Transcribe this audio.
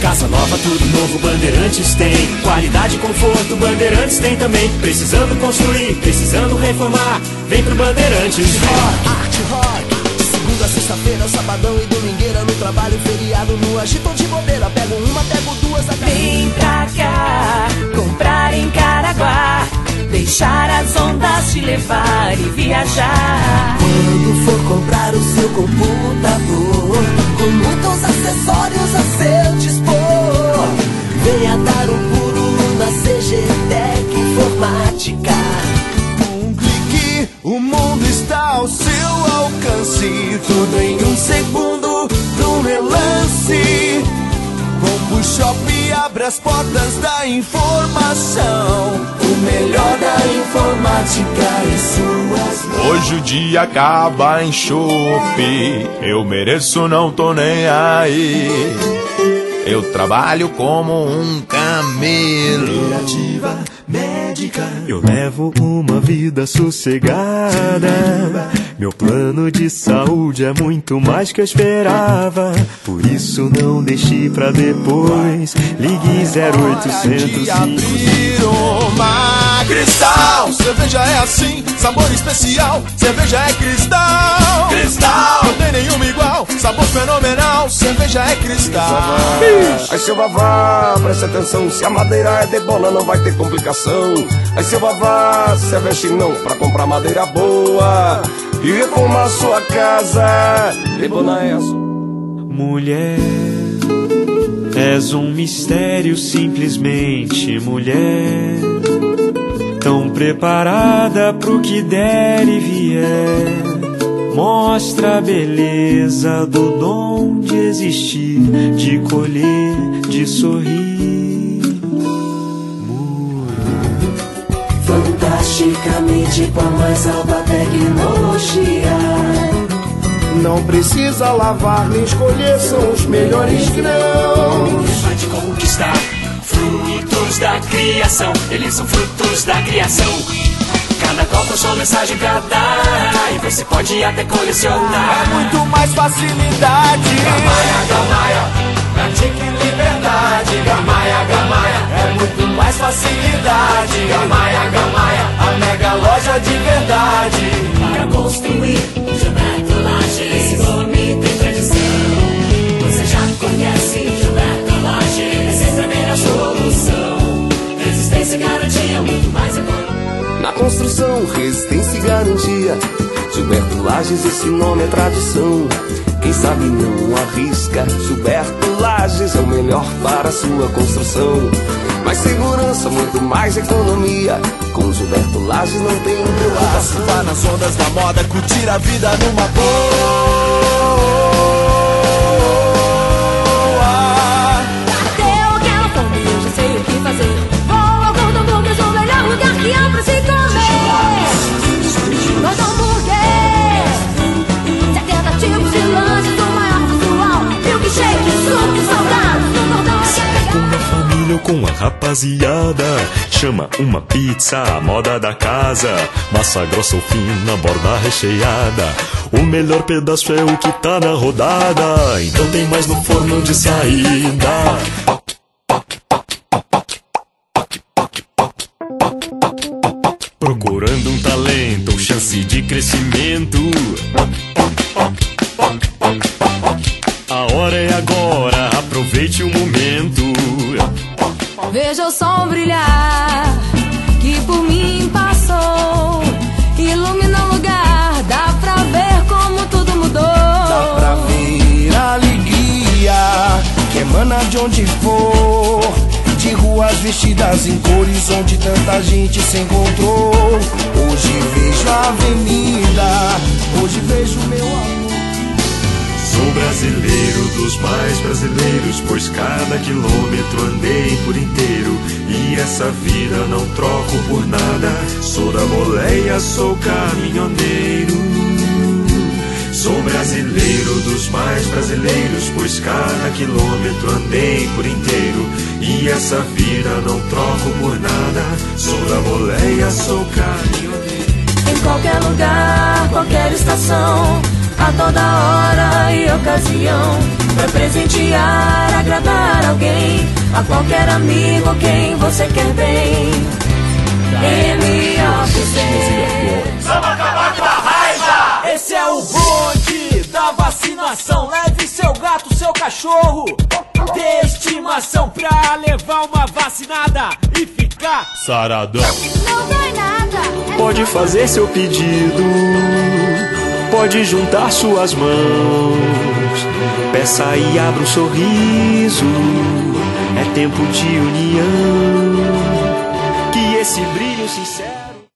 Casa nova, tudo novo, Bandeirantes tem. Qualidade e conforto, Bandeirantes tem também. Precisando construir, precisando reformar, vem pro Bandeirantes. Arte Rock, de segunda a sexta-feira, sabadão e domingueira, no trabalho, feriado, no agito de bobeira. Pego uma, pego duas, vem pra cá, comprar em Caraguá, deixar as ondas te levar e viajar. Quando for comprar o seu computador, com muitos acessórios a seu dispor, venha dar um pulo na CG Tech Informática. Com um clique, o mundo está ao seu alcance, tudo em um segundo, num relance. Combo Shop abre as portas da informação, o melhor da informática em suas mãos. Hoje o dia acaba em chope, eu mereço, não tô nem aí. Eu trabalho como um camelo. Cooperativa médica, eu levo uma vida sossegada. Meu plano de saúde é muito mais que eu esperava. Por isso não deixe pra depois. Ligue 0800 de abrir uma Cristal. Cerveja é assim, sabor especial. Cerveja é Cristal. Cristal, não tem nenhuma igual. Sabor fenomenal, cerveja é Cristal. Aí seu vavá, preste atenção, se a madeira é de bola não vai ter complicação. Aí seu vavá, se é vestinão pra comprar madeira boa e reformar sua casa. De Bonaeso. Mulher, és um mistério, simplesmente mulher, tão preparada pro que der e vier. Mostra a beleza do dom de existir, de colher, de sorrir. Fantasticamente com a mais alta tecnologia. Não precisa lavar nem escolher, são os melhores grãos. Vai te conquistar, frutos da criação, eles são frutos da criação. Cada copo sua mensagem pra dar, e você pode até colecionar. É muito mais facilidade. Gamaia, Gamaia, pratique liberdade. Gamaia, Gamaia, é muito mais facilidade. Gamaia, Gamaia, a mega loja de verdade. Para construir, Gilberto Lages, esse nome tem tradição. Você já conhece Gilberto Lages, é sempre a melhor solução. Resistência e garantia, muito mais econômico. Na construção, resistência e garantia. Gilberto Lages, esse nome é tradição. Quem sabe não arrisca. Gilberto Lages é o melhor para a sua construção. Mais segurança, muito mais economia. Com Gilberto Lages não tem preocupação. Surfar nas ondas da moda, curtir a vida numa boa. Bateu aquela fome, eu já sei o que fazer. Vou ao Gordon Burgers, o melhor lugar que há pra se comer. Gordon Burger, 70 tipos de lanches, o maior visual. Milkshake, suco, salgado, no Gordon com a família ou com a rapaziada, chama uma pizza, a moda da casa. Massa grossa ou fina, borda recheada. O melhor pedaço é o que tá na rodada. Então tem mais no forno de saída. Procurando um talento ou chance de crescimento, a hora é agora, aproveite o momento. Veja o sol brilhar, que por mim passou. Ilumina o lugar, dá pra ver como tudo mudou. Dá pra ver a alegria que emana de onde for. De ruas vestidas em cores onde tanta gente se encontrou. Hoje vejo a avenida, hoje vejo meu amor. Sou brasileiro dos mais brasileiros, pois cada quilômetro andei por inteiro. E essa vida não troco por nada. Sou da boleia, sou caminhoneiro. Sou brasileiro dos mais brasileiros, pois cada quilômetro andei por inteiro. E essa vida não troco por nada. Sou da boleia, sou caminhoneiro. Em qualquer lugar, qualquer estação, a toda hora e ocasião, Vai presentear, agradar alguém, a qualquer amigo, quem você quer bem. MOPC. Vamos acabar com a raiva! Esse é o bonde da vacinação. Leve seu gato, seu cachorro de estimação pra levar uma vacinada e ficar saradão. Não dói nada. Pode fazer seu pedido, pode juntar suas mãos. Peça e abra um sorriso, é tempo de união. Que esse brilho sincero